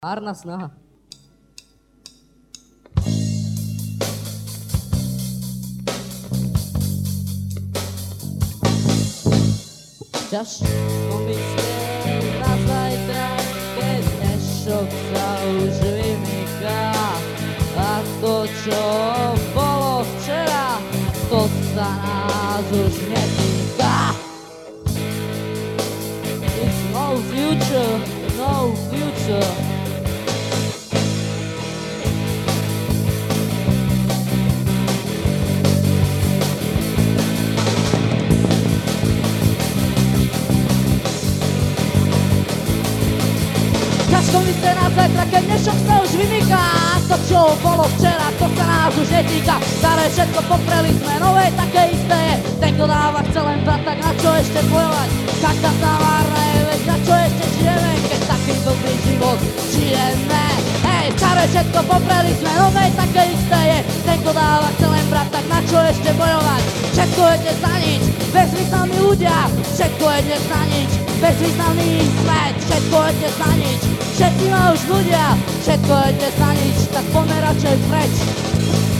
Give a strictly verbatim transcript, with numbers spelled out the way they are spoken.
Márna snaha. Ťažko myslieť na zajtra, keď dnešok sa už vymýka. A to, čo bolo včera, to sa nás už netýka. It's no future, no future. Ťažko myslieť na zajtra, keď dnešok sa už vymýka. To, čo bolo včera, to sa nás už netýka. Staré všetko popreli sme, nové také isté je. Ten, kto dáva, chce len brať, tak na čo ešte bojovať? Každá tá várna je, veď na čo ešte žijeme, keď taký dobrý život žijeme. Hej, staré všetko popreli sme, nové také isté je. Ten, kto dáva, chce len brať, tak na čo ešte bojovať? Všetko je dnes na nič, bezvýznamní ľudia. Všetko je dnes na nič, bezvýznamný svet. Všetko je dnes na nič, všetci ma už ľudia. Všetko je dnes na nič, tak poďme radšej preč.